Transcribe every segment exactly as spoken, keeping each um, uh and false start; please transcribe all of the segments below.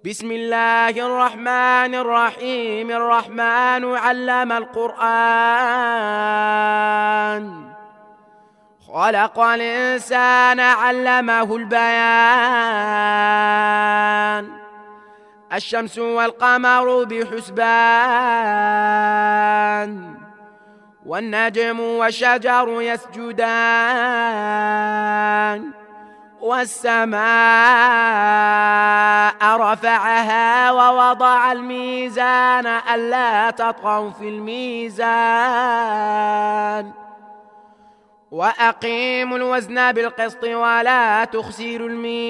بسم الله الرحمن الرحيم. الرحمن علم القرآن، خلق الإنسان علمه البيان. الشمس والقمر بحسبان، والنجم والشجر يسجدان. والسماء رفعها ووضع الميزان ألا تطغوا في الميزان، وأقيموا الوزن بالقسط ولا تخسروا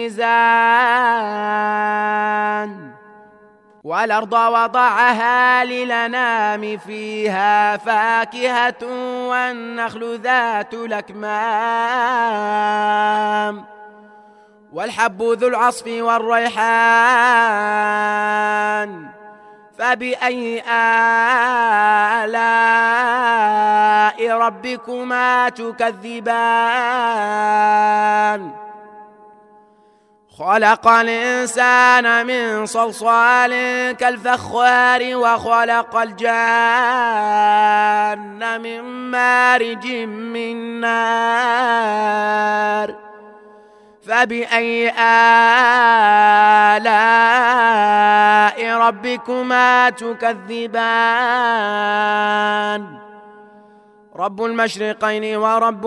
الميزان. والأرض وضعها للأنام فيها فاكهة والنخل ذات الأكمام، والحب ذو العصف والريحان. فبأي آلاء ربكما تكذبان؟ خلق الإنسان من صلصال كالفخار، وخلق الجان من مارج من نار. فبأي آلاء ربكما تكذبان؟ رب المشرقين ورب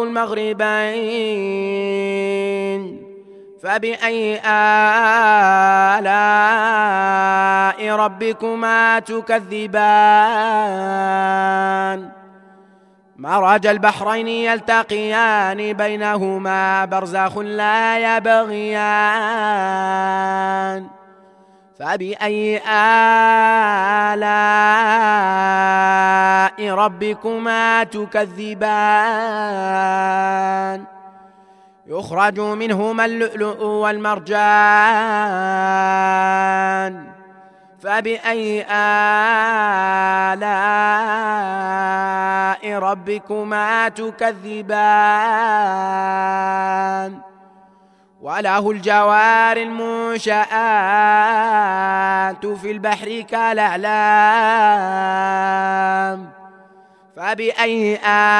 المغربين. فبأي آلاء ربكما تكذبان؟ مرج البحرين يلتقيان بينهما برزخ لا يبغيان. فبأي آلاء ربكما تكذبان؟ يخرج منهما اللؤلؤ والمرجان. فبأي آلاء ربكما تكذبان؟ وله الجوار المنشآت في البحر كالأعلام. فبأي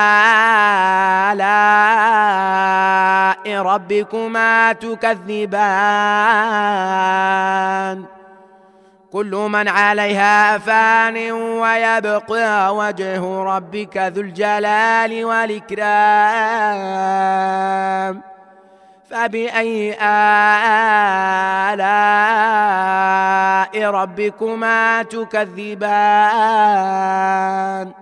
آلاء ربكما تكذبان؟ كل من عليها فان ويبقى وجه ربك ذو الجلال والإكرام. فبأي آلاء ربكما تكذبان؟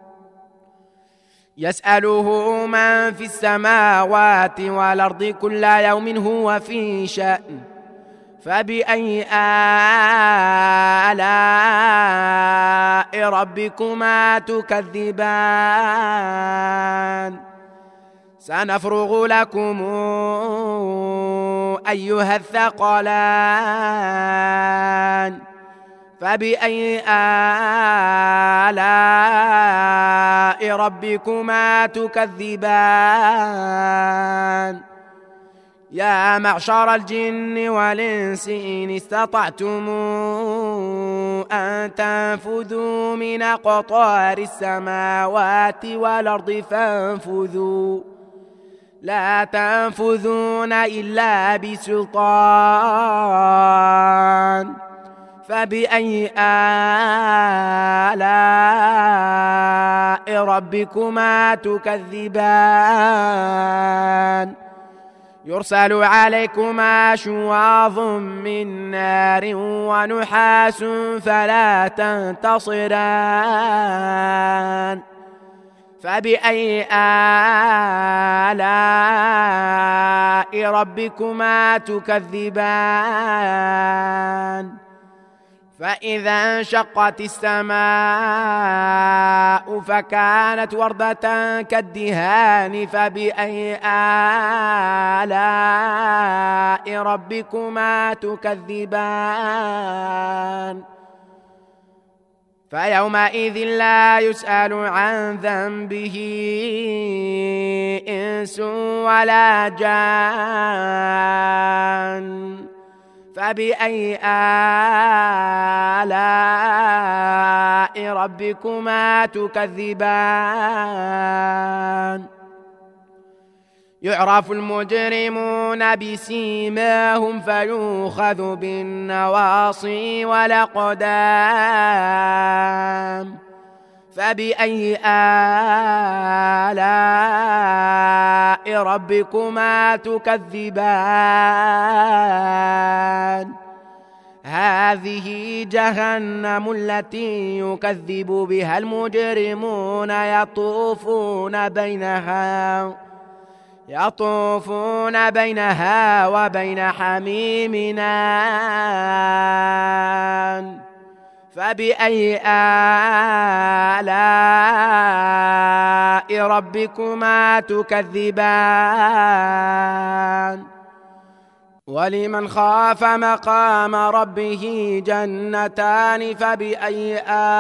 يسأله من في السماوات والأرض كل يوم هو في شأن. فبأي آلاء ربكما تكذبان؟ سنفرغ لكم أيها الثقلان. فبأي آلاء ربكما تكذبان؟ يا معشر الجن والإنس إن استطعتم أن تنفذوا من أقطار السماوات والأرض فانفذوا، لا تنفذون إلا بسلطان. فبأي آلاء ربكما تكذبان؟ يرسل عليكما شواظ من نار ونحاس فلا تنتصران. فبأي آلاء ربكما تكذبان؟ فإذا انشقت السماء فكانت وردة كالدهان. فبأي آلاء ربكما تكذبان؟ فيومئذ لا يسأل عن ذنبه إنس ولا جان. فبأي آلاء ربكما تكذبان يعرف المجرمون بسيماهم فيؤخذ بالنواصي والأقدام فبأي آلاء ربكما تكذبان هذه جهنم التي يكذب بها المجرمون يطوفون بينها يطوفون بينها وبين حميم آن فبأي آلاء ربكما تكذبان ولمن خاف مقام ربه جنتان فبأي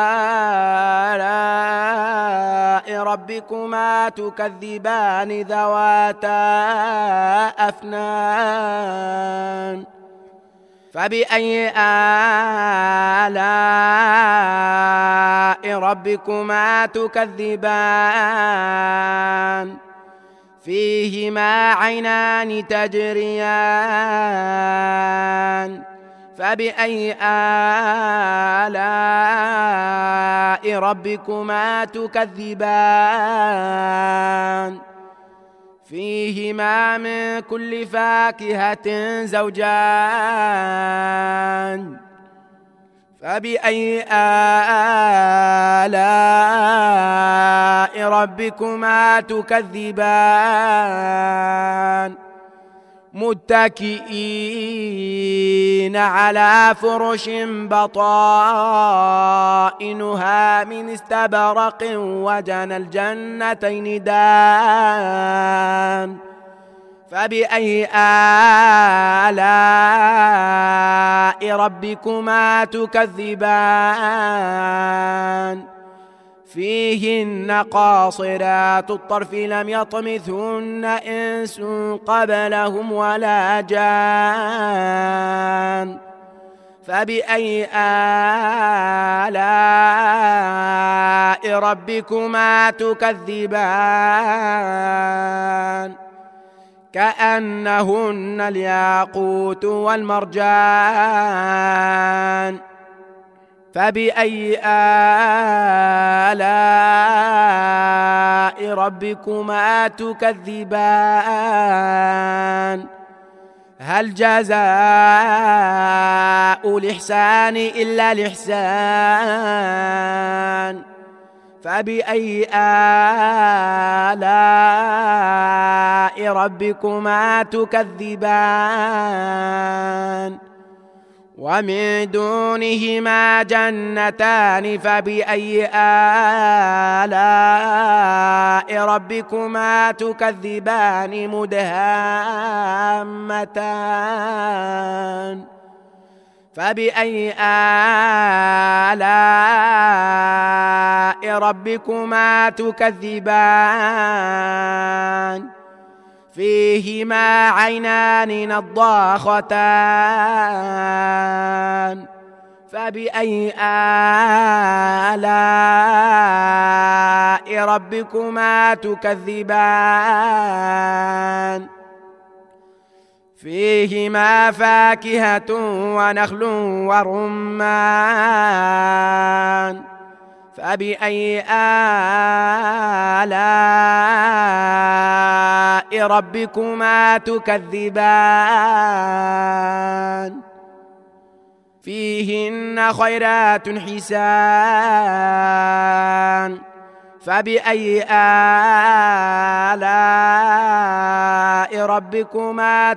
آلاء ربكما تكذبان ذواتا أفنان فبأي آلاء ربكما تكذبان فيهما عينان تجريان فبأي آلاء ربكما تكذبان فيهما من كل فاكهة زوجان فبأي آلاء ربكما تكذبان متكئين على فرش بطائنها من استبرق وجنى الجنتين دان فبأي آلاء ربكما تكذبان فيهن قاصرات الطرف لم يطمثهن إنس قبلهم ولا جان فبأي آلاء ربكما تكذبان كأنهن الياقوت والمرجان فبأي آلاء ربكما تكذبان هل جزاء الإحسان إلا الإحسان فبأي آلاء ربكما تكذبان ومن دونهما جنتان فبأي آلاء ربكما تكذبان مدهامتان فبأي آلاء ربكما تكذبان فيهما عينان نضاختان فبأي آلاء ربكما تكذبان فيهما فاكهة ونخل ورمان فبأي آلاء ربكما تكذبان فيهن خيرات حسان فبأي آلاء ربكما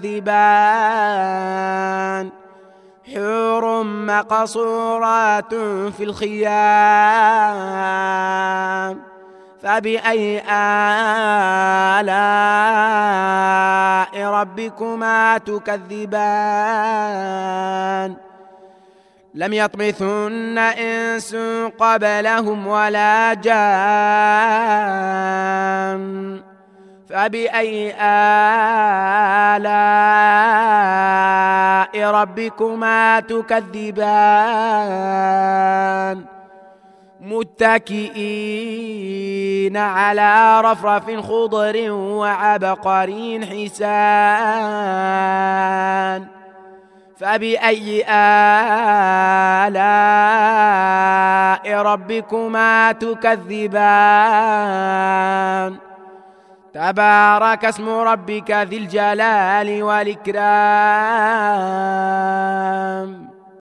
تكذبان حور مقصورات في الخيام فبأي آلاء ربكما تكذبان لم يطمثن إنس قبلهم ولا جان فبأي آلاء ربكما تكذبان متكئين على رفرف خضر وعبقري حسان فبأي آلاء ربكما تكذبان تبارك اسم ربك ذي الجلال والإكرام